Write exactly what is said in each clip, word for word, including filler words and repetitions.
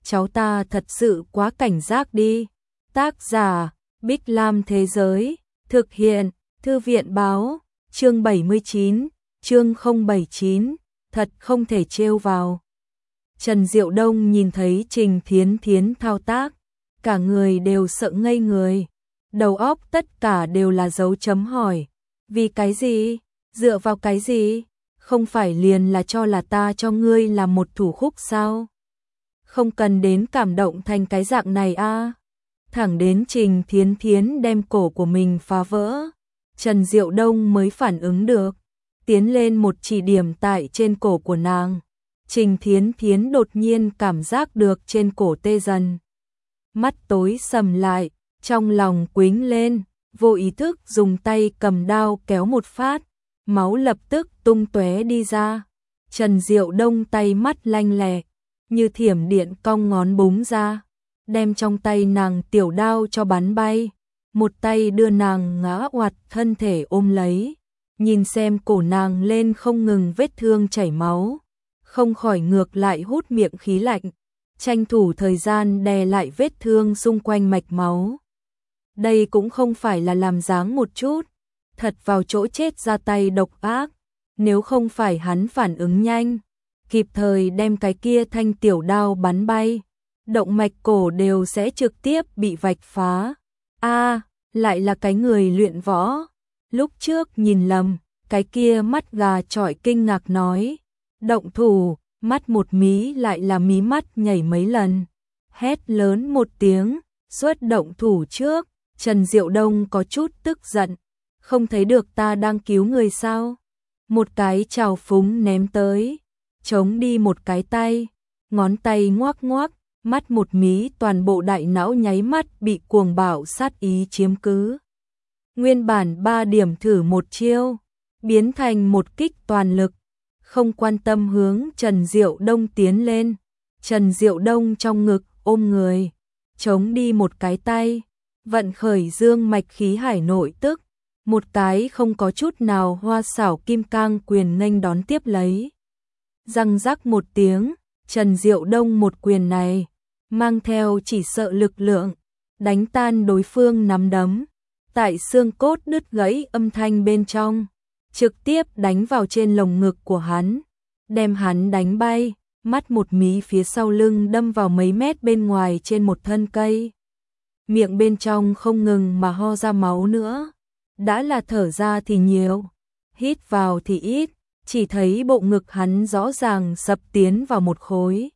cháu ta thật sự quá cảnh giác đi. Tác giả, Bích Lam Thế Giới, thực hiện, Thư viện Báo, chương bảy mươi chín, chương không bảy chín, thật không thể trêu vào. Trần Diệu Đông nhìn thấy Trình Thiến Thiến thao tác, cả người đều sợ ngây người, đầu óc tất cả đều là dấu chấm hỏi. Vì cái gì? Dựa vào cái gì? Không phải liền là cho là ta cho ngươi làm một thủ khúc sao? Không cần đến cảm động thành cái dạng này a. À. Thẳng đến Trình Thiến Thiến đem cổ của mình phá vỡ, Trần Diệu Đông mới phản ứng được, tiến lên một chỉ điểm tại trên cổ của nàng. Trình Thiến Thiến đột nhiên cảm giác được trên cổ tê dần. Mắt tối sầm lại, trong lòng quĩnh lên, vô ý thức dùng tay cầm đao kéo một phát, máu lập tức tung tóe đi ra. Trần Diệu Đông tay mắt lanh lẹ, như thiểm điện cong ngón búng ra, đem trong tay nàng tiểu đao cho bắn bay, một tay đưa nàng ngã oặt thân thể ôm lấy, nhìn xem cổ nàng lên không ngừng vết thương chảy máu, không khỏi ngược lại hút miệng khí lạnh, tranh thủ thời gian đè lại vết thương xung quanh mạch máu. Đây cũng không phải là làm dáng một chút, thật vào chỗ chết ra tay độc ác, nếu không phải hắn phản ứng nhanh, kịp thời đem cái kia thanh tiểu đao bắn bay, động mạch cổ đều sẽ trực tiếp bị vạch phá. A, à, lại là cái người luyện võ. Lúc trước nhìn lầm, cái kia mắt gà chọi kinh ngạc nói, động thủ, mắt một mí lại là mí mắt nhảy mấy lần. Hét lớn một tiếng, xuất động thủ trước. Trần Diệu Đông có chút tức giận, không thấy được ta đang cứu người sao? Một cái trào phúng ném tới, chống đi một cái tay, ngón tay ngoác ngoác, mắt một mí, toàn bộ đại não nháy mắt bị cuồng bạo sát ý chiếm cứ. Nguyên bản ba điểm thử một chiêu, biến thành một kích toàn lực, không quan tâm hướng Trần Diệu Đông tiến lên. Trần Diệu Đông trong ngực ôm người, chống đi một cái tay, vận khởi dương mạch khí hải nội tức, một cái không có chút nào hoa xảo kim cang quyền nghênh đón tiếp lấy. Răng rắc một tiếng, Trần Diệu Đông một quyền này, mang theo chỉ sợ lực lượng, đánh tan đối phương nắm đấm, tại xương cốt đứt gãy âm thanh bên trong, trực tiếp đánh vào trên lồng ngực của hắn, đem hắn đánh bay, mắt một mí phía sau lưng đâm vào mấy mét bên ngoài trên một thân cây. Miệng bên trong không ngừng mà ho ra máu nữa, đã là thở ra thì nhiều, hít vào thì ít, chỉ thấy bộ ngực hắn rõ ràng sập tiến vào một khối.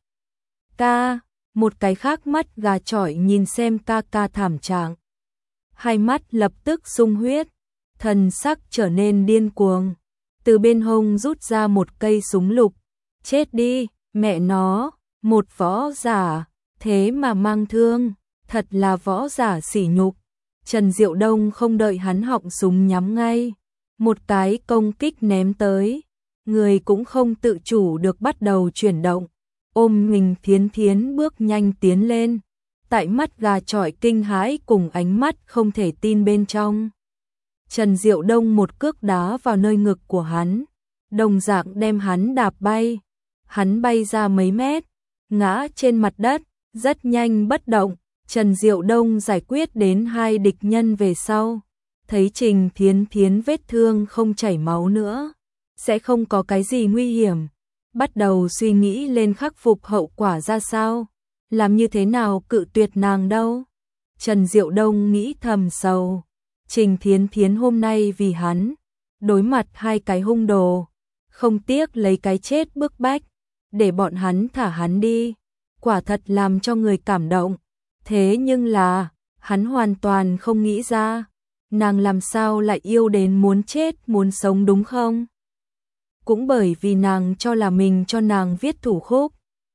Ca, một cái khác mắt gà chọi nhìn xem ca ca thảm trạng, hai mắt lập tức sung huyết, thần sắc trở nên điên cuồng, từ bên hông rút ra một cây súng lục. Chết đi, mẹ nó, một võ giả, thế mà mang thương, thật là võ giả sỉ nhục. Trần Diệu Đông không đợi hắn họng súng nhắm ngay, một cái công kích ném tới, người cũng không tự chủ được bắt đầu chuyển động, ôm mình Thiến Thiến bước nhanh tiến lên, tại mắt gà chọi kinh hãi cùng ánh mắt không thể tin bên trong. Trần Diệu Đông một cước đá vào nơi ngực của hắn, đồng dạng đem hắn đạp bay, hắn bay ra mấy mét, ngã trên mặt đất, rất nhanh bất động. Trần Diệu Đông giải quyết đến hai địch nhân về sau, thấy Trình Thiến Thiến vết thương không chảy máu nữa, sẽ không có cái gì nguy hiểm, bắt đầu suy nghĩ lên khắc phục hậu quả ra sao, làm như thế nào cự tuyệt nàng đâu. Trần Diệu Đông nghĩ thầm sầu, Trình Thiến Thiến hôm nay vì hắn, đối mặt hai cái hung đồ, không tiếc lấy cái chết bức bách, để bọn hắn thả hắn đi, quả thật làm cho người cảm động. Thế nhưng là, hắn hoàn toàn không nghĩ ra, nàng làm sao lại yêu đến muốn chết muốn sống đúng không? Cũng bởi vì nàng cho là mình cho nàng viết thủ khúc.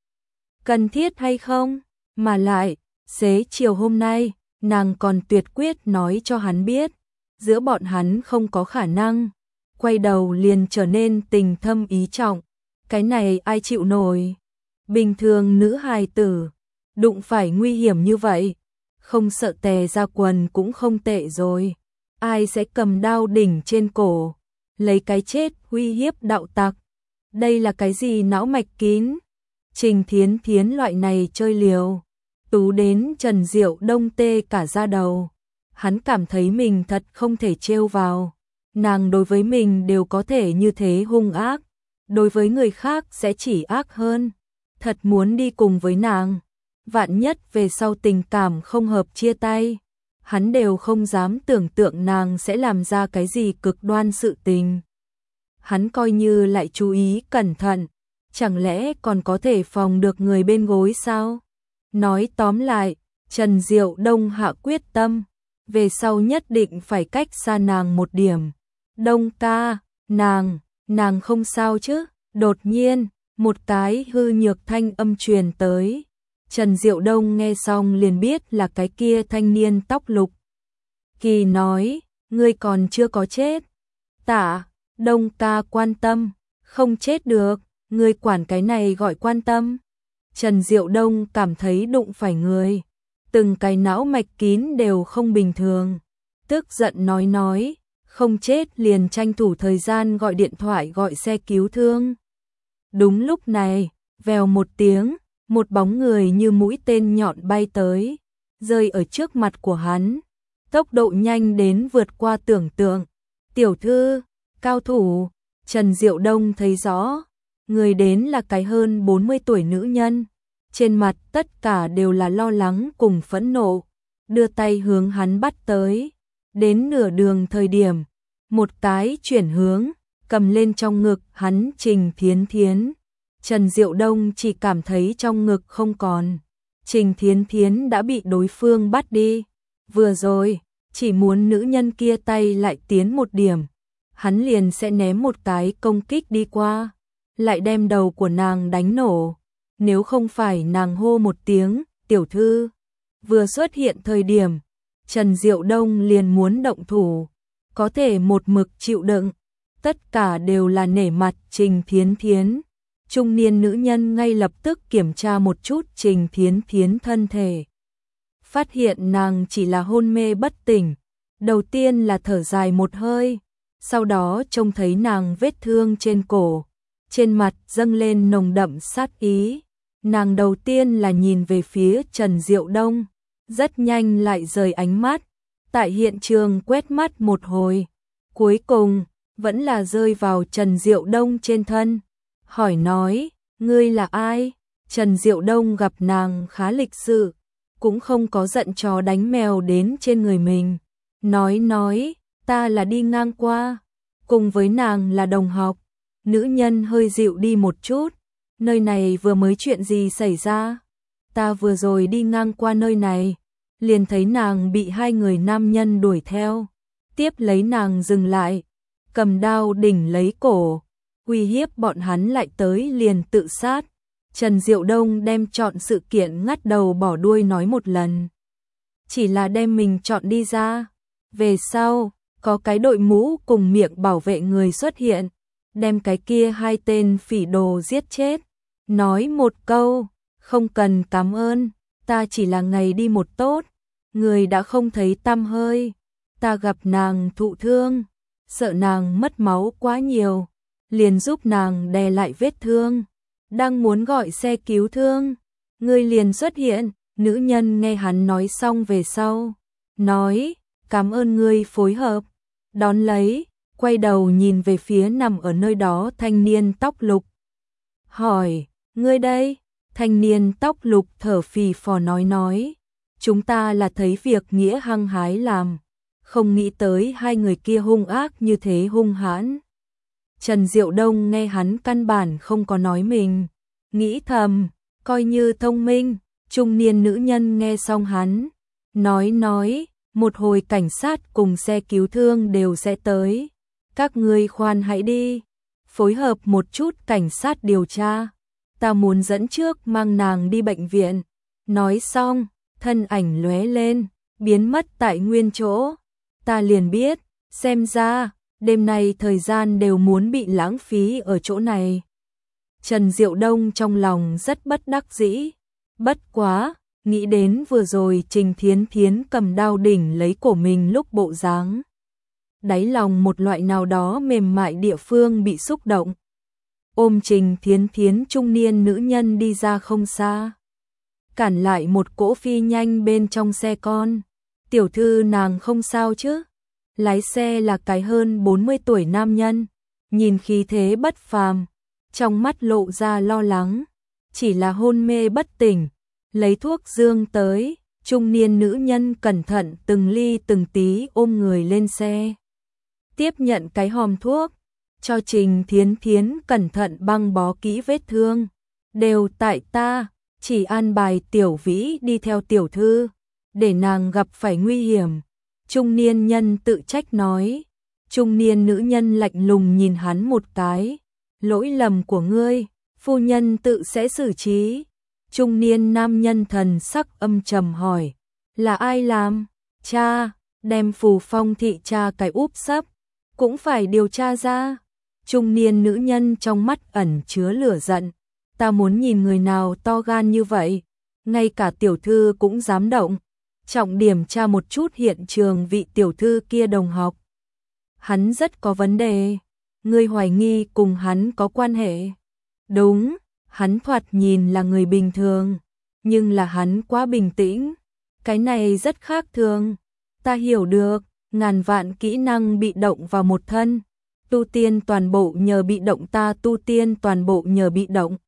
Cần thiết hay không? Mà lại, xế chiều hôm nay, nàng còn tuyệt quyết nói cho hắn biết, giữa bọn hắn không có khả năng, quay đầu liền trở nên tình thâm ý trọng, cái này ai chịu nổi? Bình thường nữ hài tử đụng phải nguy hiểm như vậy, không sợ tè ra quần cũng không tệ rồi. Ai sẽ cầm đao đỉnh trên cổ, lấy cái chết uy hiếp đạo tặc? Đây là cái gì não mạch kín? Trình Thiến Thiến loại này chơi liều, tú đến Trần Diệu Đông tê cả da đầu. Hắn cảm thấy mình thật không thể trêu vào. Nàng đối với mình đều có thể như thế hung ác, đối với người khác sẽ chỉ ác hơn. Thật muốn đi cùng với nàng. Vạn nhất về sau tình cảm không hợp chia tay, hắn đều không dám tưởng tượng nàng sẽ làm ra cái gì cực đoan sự tình. Hắn coi như lại chú ý cẩn thận, chẳng lẽ còn có thể phòng được người bên gối sao? Nói tóm lại, Trần Diệu Đông hạ quyết tâm, về sau nhất định phải cách xa nàng một điểm. Đông ca, nàng, nàng không sao chứ? Đột nhiên, một cái hư nhược thanh âm truyền tới. Trần Diệu Đông nghe xong liền biết là cái kia thanh niên tóc lục. Kỳ nói, ngươi còn chưa có chết. Tạ, Đông ca quan tâm, không chết được, ngươi quản cái này gọi quan tâm. Trần Diệu Đông cảm thấy đụng phải người, từng cái não mạch kín đều không bình thường. Tức giận nói nói, không chết liền tranh thủ thời gian gọi điện thoại gọi xe cứu thương. Đúng lúc này, vèo một tiếng, một bóng người như mũi tên nhọn bay tới, rơi ở trước mặt của hắn. Tốc độ nhanh đến vượt qua tưởng tượng. Tiểu thư, cao thủ, Trần Diệu Đông thấy rõ, người đến là cái hơn bốn mươi tuổi nữ nhân. Trên mặt tất cả đều là lo lắng cùng phẫn nộ, đưa tay hướng hắn bắt tới. Đến nửa đường thời điểm, một cái chuyển hướng, cầm lên trong ngực hắn Trình Thiến Thiến. Trần Diệu Đông chỉ cảm thấy trong ngực không còn. Trình Thiến Thiến đã bị đối phương bắt đi. Vừa rồi, chỉ muốn nữ nhân kia tay lại tiến một điểm, hắn liền sẽ ném một cái công kích đi qua, lại đem đầu của nàng đánh nổ. Nếu không phải nàng hô một tiếng, tiểu thư, vừa xuất hiện thời điểm, Trần Diệu Đông liền muốn động thủ, có thể một mực chịu đựng. Tất cả đều là nể mặt Trình Thiến Thiến. Trung niên nữ nhân ngay lập tức kiểm tra một chút Trình Thiến Thiến thân thể. Phát hiện nàng chỉ là hôn mê bất tỉnh. Đầu tiên là thở dài một hơi, sau đó trông thấy nàng vết thương trên cổ, trên mặt dâng lên nồng đậm sát ý. Nàng đầu tiên là nhìn về phía Trần Diệu Đông, rất nhanh lại rời ánh mắt, tại hiện trường quét mắt một hồi, cuối cùng vẫn là rơi vào Trần Diệu Đông trên thân. Hỏi nói, ngươi là ai? Trần Diệu Đông gặp nàng khá lịch sự, cũng không có giận chó đánh mèo đến trên người mình. Nói nói, ta là đi ngang qua, cùng với nàng là đồng học. Nữ nhân hơi dịu đi một chút, nơi này vừa mới chuyện gì xảy ra? Ta vừa rồi đi ngang qua nơi này, liền thấy nàng bị hai người nam nhân đuổi theo, tiếp lấy nàng dừng lại, cầm đao đỉnh lấy cổ, uy hiếp bọn hắn lại tới liền tự sát. Trần Diệu Đông đem chọn sự kiện ngắt đầu bỏ đuôi nói một lần, chỉ là đem mình chọn đi ra. Về sau, có cái đội mũ cùng miệng bảo vệ người xuất hiện, đem cái kia hai tên phỉ đồ giết chết. Nói một câu, không cần cảm ơn, ta chỉ là ngày đi một tốt, người đã không thấy tăm hơi. Ta gặp nàng thụ thương, sợ nàng mất máu quá nhiều, liền giúp nàng đè lại vết thương. Đang muốn gọi xe cứu thương, người liền xuất hiện. Nữ nhân nghe hắn nói xong về sau, nói, cảm ơn ngươi phối hợp. Đón lấy, quay đầu nhìn về phía nằm ở nơi đó thanh niên tóc lục. Hỏi, ngươi đây? Thanh niên tóc lục thở phì phò nói nói, chúng ta là thấy việc nghĩa hăng hái làm, không nghĩ tới hai người kia hung ác như thế hung hãn. Trần Diệu Đông nghe hắn căn bản không có nói mình, nghĩ thầm, coi như thông minh. Trung niên nữ nhân nghe xong hắn, nói nói, một hồi cảnh sát cùng xe cứu thương đều sẽ tới. Các ngươi khoan hãy đi, phối hợp một chút cảnh sát điều tra. Ta muốn dẫn trước mang nàng đi bệnh viện. Nói xong, thân ảnh lóe lên, biến mất tại nguyên chỗ. Ta liền biết, xem ra, đêm nay thời gian đều muốn bị lãng phí ở chỗ này. Trần Diệu Đông trong lòng rất bất đắc dĩ. Bất quá, nghĩ đến vừa rồi Trình Thiến Thiến cầm đao đỉnh lấy cổ mình lúc bộ dáng, đáy lòng một loại nào đó mềm mại địa phương bị xúc động. ôm Trình Thiến Thiến trung niên nữ nhân đi ra không xa. Cản lại một cỗ phi nhanh bên trong xe con. Tiểu thư nàng không sao chứ? Lái xe là cái hơn bốn mươi tuổi nam nhân, nhìn khí thế bất phàm, trong mắt lộ ra lo lắng, chỉ là hôn mê bất tỉnh, lấy thuốc dương tới, trung niên nữ nhân cẩn thận từng ly từng tí ôm người lên xe. Tiếp nhận cái hòm thuốc, cho Trình Thiến Thiến cẩn thận băng bó kỹ vết thương, đều tại ta, chỉ an bài Tiểu Vĩ đi theo tiểu thư, để nàng gặp phải nguy hiểm. Trung niên nhân tự trách nói. Trung niên nữ nhân lạnh lùng nhìn hắn một cái. Lỗi lầm của ngươi, phu nhân tự sẽ xử trí. Trung niên nam nhân thần sắc âm trầm hỏi. Là ai làm? Cha, đem Phù Phong thị cha cái úp sấp, cũng phải điều tra ra. Trung niên nữ nhân trong mắt ẩn chứa lửa giận. Ta muốn nhìn người nào to gan như vậy, ngay cả tiểu thư cũng dám động. Trọng điểm tra một chút hiện trường vị tiểu thư kia đồng học. Hắn rất có vấn đề. Ngươi hoài nghi cùng hắn có quan hệ. Đúng, hắn thoạt nhìn là người bình thường, nhưng là hắn quá bình tĩnh. Cái này rất khác thường. Ta hiểu được, ngàn vạn kỹ năng bị động vào một thân. Tu tiên toàn bộ nhờ bị động, ta tu tiên toàn bộ nhờ bị động.